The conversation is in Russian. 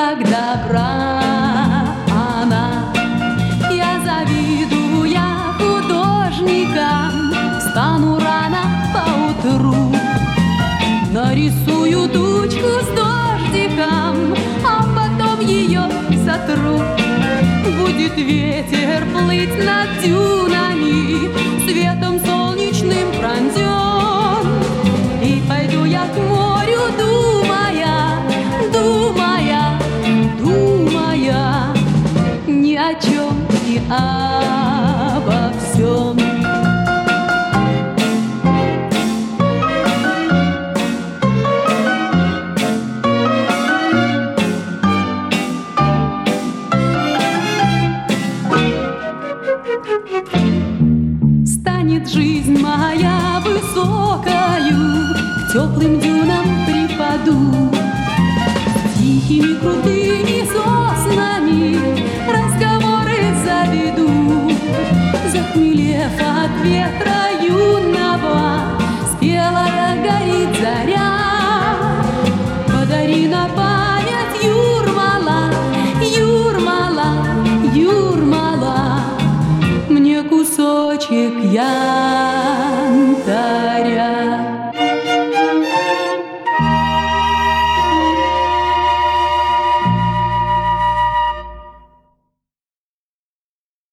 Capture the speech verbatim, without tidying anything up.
как добра она. Я завидую я художникам, встану рано поутру, нарисую тучку с дождиком, а потом ее сотру. Будет ветер плыть над дюнами, светом солнечным пронзен, и пойду я к морю, думая, думая, думая ни о чем и обо всем. Станет жизнь моя высокою, к теплым дюнам припаду, с тихими крутыми соснами разговоры заведу. Захмелев от ветра юного, спелая горит заря. Подари на память, Юрмала, Юрмала, Юрмала, мне кусочек я.